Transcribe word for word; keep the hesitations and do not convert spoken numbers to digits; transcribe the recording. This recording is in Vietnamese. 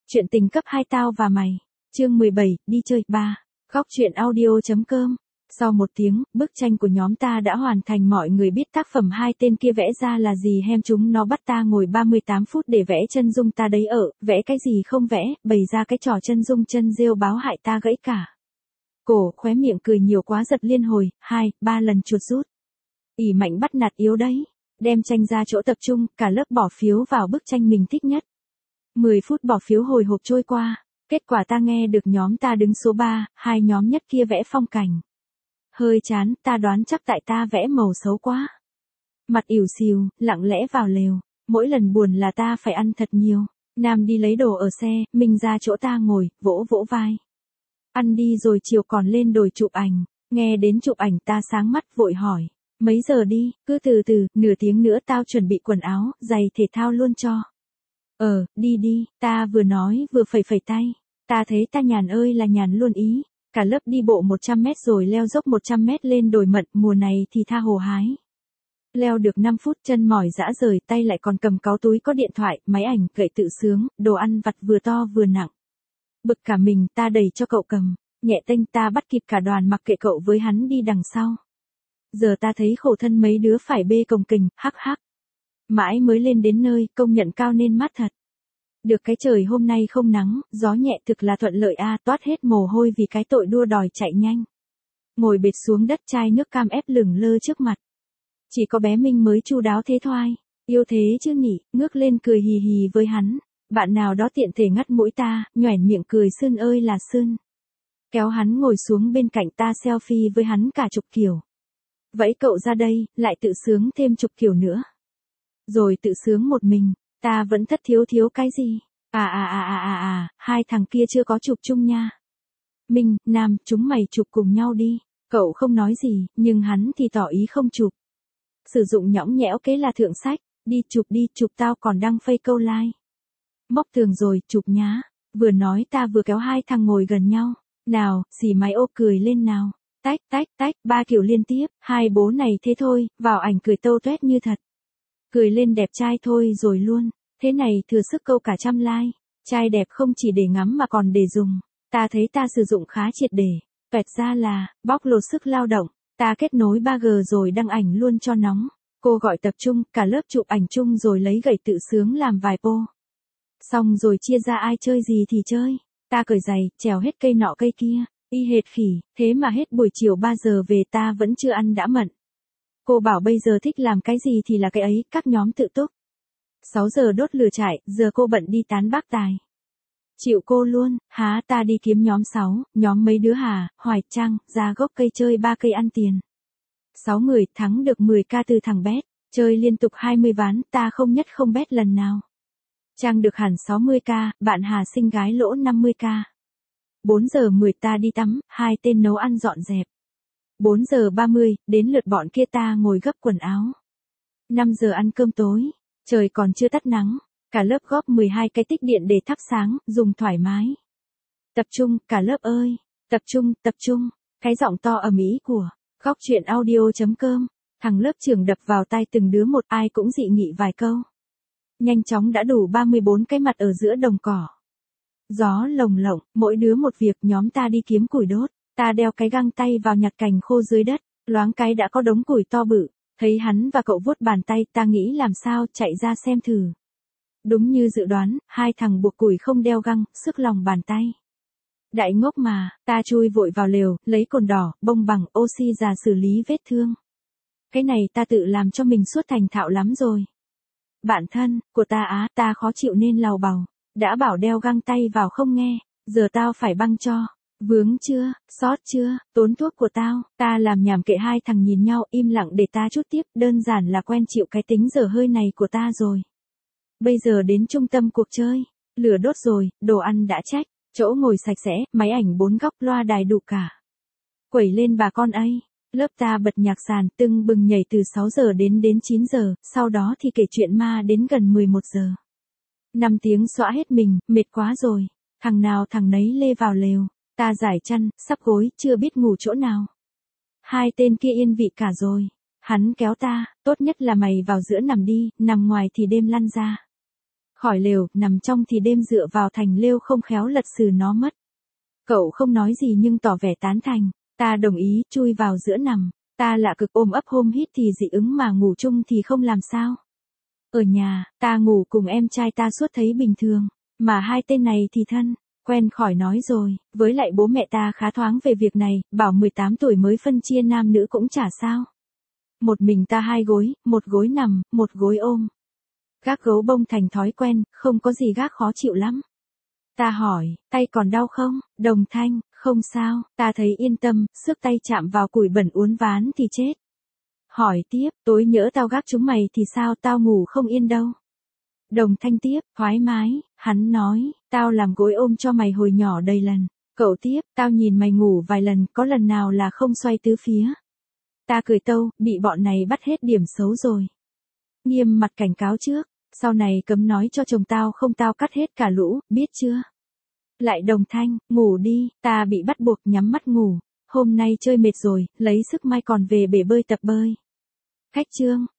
Chuyện tình cấp hai tao và mày. Chương mười bảy, đi chơi. ba. Góc truyện audio.com. Sau một tiếng, bức tranh của nhóm ta đã hoàn thành, mọi người biết tác phẩm hai tên kia vẽ ra là gì hem, chúng nó bắt ta ngồi ba mươi tám phút để vẽ chân dung ta đấy ở, vẽ cái gì không vẽ, bày ra cái trò chân dung chân rêu báo hại ta gãy cả. Cổ, khóe miệng cười nhiều quá giật liên hồi, hai, ba lần chuột rút. ỉ mạnh bắt nạt yếu đấy. Đem tranh ra chỗ tập trung, cả lớp bỏ phiếu vào bức tranh mình thích nhất. mười phút bỏ phiếu hồi hộp trôi qua, kết quả ta nghe được nhóm ta đứng số ba, hai nhóm nhất kia vẽ phong cảnh. Hơi chán, ta đoán chắc tại ta vẽ màu xấu quá. Mặt ỉu xìu, lặng lẽ vào lều, mỗi lần buồn là ta phải ăn thật nhiều. Nam đi lấy đồ ở xe, mình ra chỗ ta ngồi, vỗ vỗ vai. Ăn đi rồi chiều còn lên đồi chụp ảnh, nghe đến chụp ảnh ta sáng mắt vội hỏi. Mấy giờ đi, cứ từ từ, nửa tiếng nữa tao chuẩn bị quần áo, giày thể thao luôn cho. Ờ, đi đi, ta vừa nói vừa phẩy phẩy tay. Ta thấy ta nhàn ơi là nhàn luôn ý. Cả lớp đi bộ một trăm mét rồi leo dốc một trăm mét lên đồi mận, mùa này thì tha hồ hái. Leo được năm phút chân mỏi dã rời, tay lại còn cầm cáu túi có điện thoại, máy ảnh, gậy tự sướng, đồ ăn vặt vừa to vừa nặng. Bực cả mình, ta đẩy cho cậu cầm, nhẹ tênh ta bắt kịp cả đoàn mặc kệ cậu với hắn đi đằng sau. Giờ ta thấy khổ thân mấy đứa phải bê cồng kềnh, hắc hắc. Mãi mới lên đến nơi, công nhận cao nên mát thật. Được cái trời hôm nay không nắng, gió nhẹ thực là thuận lợi a, toát hết mồ hôi vì cái tội đua đòi chạy nhanh. Ngồi bệt xuống đất, chai nước cam ép lửng lơ trước mặt. Chỉ có bé Minh mới chu đáo thế thoai, yêu thế chứ nhỉ, ngước lên cười hì hì với hắn. Bạn nào đó tiện thể ngắt mũi ta, nhoẻn miệng cười sươn ơi là sươn. Kéo hắn ngồi xuống bên cạnh ta selfie với hắn cả chục kiểu. Vẫy cậu ra đây, lại tự sướng thêm chục kiểu nữa. Rồi tự sướng một mình, ta vẫn thất thiếu thiếu cái gì. À à à à à à, hai thằng kia chưa có chụp chung nha. Minh, Nam, chúng mày chụp cùng nhau đi. Cậu không nói gì, nhưng hắn thì tỏ ý không chụp. Sử dụng nhõng nhẽo kế là thượng sách, đi chụp đi, chụp tao còn đăng phây câu like. Móc tường rồi, chụp nhá. Vừa nói ta vừa kéo hai thằng ngồi gần nhau. Nào, xì máy ô cười lên nào. Tách, tách, tách, ba kiểu liên tiếp, hai bố này thế thôi, vào ảnh cười tâu tuét như thật. Cười lên đẹp trai thôi rồi luôn, thế này thừa sức câu cả trăm like. Trai đẹp không chỉ để ngắm mà còn để dùng, ta thấy ta sử dụng khá triệt để, tuẹt ra là, bóc lột sức lao động, ta kết nối ba G rồi đăng ảnh luôn cho nóng. Cô gọi tập trung, cả lớp chụp ảnh chung rồi lấy gậy tự sướng làm vài pô. Xong rồi chia ra ai chơi gì thì chơi, ta cởi giày, trèo hết cây nọ cây kia. Y hệt khỉ, thế mà hết buổi chiều ba giờ về ta vẫn chưa ăn đã mận. Cô bảo bây giờ thích làm cái gì thì là cái ấy, các nhóm tự túc. sáu giờ đốt lửa trại, giờ cô bận đi tán bác tài. Chịu cô luôn, há ta đi kiếm nhóm sáu, nhóm mấy đứa hà, Hoài Trang, ra gốc cây chơi ba cây ăn tiền. sáu người thắng được mười k từ thằng Bét, chơi liên tục hai mươi ván, ta không nhất không bét lần nào. Trang được hẳn sáu mươi k, bạn Hà xinh gái lỗ năm mươi k. bốn giờ mười ta đi tắm, hai tên nấu ăn dọn dẹp. bốn giờ ba mươi, đến lượt bọn kia ta ngồi gấp quần áo. năm giờ ăn cơm tối, trời còn chưa tắt nắng, cả lớp góp mười hai cái tích điện để thắp sáng, dùng thoải mái. Tập trung, cả lớp ơi, tập trung, tập trung, cái giọng to ầm ĩ của góc truyện audio.com, thằng lớp trưởng đập vào tai từng đứa một, ai cũng dị nghị vài câu. Nhanh chóng đã đủ ba mươi bốn cái mặt ở giữa đồng cỏ. Gió lồng lộng, mỗi đứa một việc, nhóm ta đi kiếm củi đốt, ta đeo cái găng tay vào nhặt cành khô dưới đất, loáng cái đã có đống củi to bự, thấy hắn và cậu vuốt bàn tay, ta nghĩ làm sao, chạy ra xem thử. Đúng như dự đoán, hai thằng buộc củi không đeo găng, sức lòng bàn tay. Đại ngốc mà, ta chui vội vào lều, lấy cồn đỏ, bông bằng, oxy già xử lý vết thương. Cái này ta tự làm cho mình suốt thành thạo lắm rồi. Bạn thân, của ta á, ta khó chịu nên làu bàu. Đã bảo đeo găng tay vào không nghe, giờ tao phải băng cho. Vướng chưa, sót chưa, tốn thuốc của tao, ta làm nhảm kệ hai thằng nhìn nhau im lặng để ta chút tiếp, đơn giản là quen chịu cái tính dở hơi này của ta rồi. Bây giờ đến trung tâm cuộc chơi, lửa đốt rồi, đồ ăn đã trách, chỗ ngồi sạch sẽ, máy ảnh bốn góc, loa đài đủ cả. Quẩy lên bà con ấy, lớp ta bật nhạc sàn tưng bừng nhảy từ sáu giờ đến đến chín giờ, sau đó thì kể chuyện ma đến gần mười một giờ. năm tiếng xõa hết mình, mệt quá rồi, thằng nào thằng nấy lê vào lều, ta giải chăn, sắp gối, chưa biết ngủ chỗ nào. Hai tên kia yên vị cả rồi, hắn kéo ta, tốt nhất là mày vào giữa nằm đi, nằm ngoài thì đêm lăn ra. Khỏi lều, nằm trong thì đêm dựa vào thành lêu không khéo lật xừ nó mất. Cậu không nói gì nhưng tỏ vẻ tán thành. Ta đồng ý, chui vào giữa nằm. Ta lạ cực ôm ấp hôm hít thì dị ứng mà ngủ chung thì không làm sao. Ở nhà, ta ngủ cùng em trai ta suốt thấy bình thường. Mà hai tên này thì thân, quen khỏi nói rồi. Với lại bố mẹ ta khá thoáng về việc này, bảo mười tám tuổi mới phân chia nam nữ cũng chả sao. Một mình ta hai gối, một gối nằm, một gối ôm. Gác gấu bông thành thói quen, không có gì gác khó chịu lắm. Ta hỏi, tay còn đau không? Đồng thanh, không sao, ta thấy yên tâm, sức tay chạm vào củi bẩn uốn ván thì chết. Hỏi tiếp, tối nhỡ tao gác chúng mày thì sao, tao ngủ không yên đâu. Đồng thanh tiếp, thoải mái, hắn nói, tao làm gối ôm cho mày hồi nhỏ đầy lần. Cậu tiếp, tao nhìn mày ngủ vài lần, có lần nào là không xoay tứ phía. Ta cười tâu, bị bọn này bắt hết điểm xấu rồi. Nghiêm mặt cảnh cáo trước, sau này cấm nói cho chồng tao không tao cắt hết cả lũ, biết chưa? Lại đồng thanh, ngủ đi, ta bị bắt buộc nhắm mắt ngủ. Hôm nay chơi mệt rồi, lấy sức mai còn về bể bơi tập bơi. Khách trương.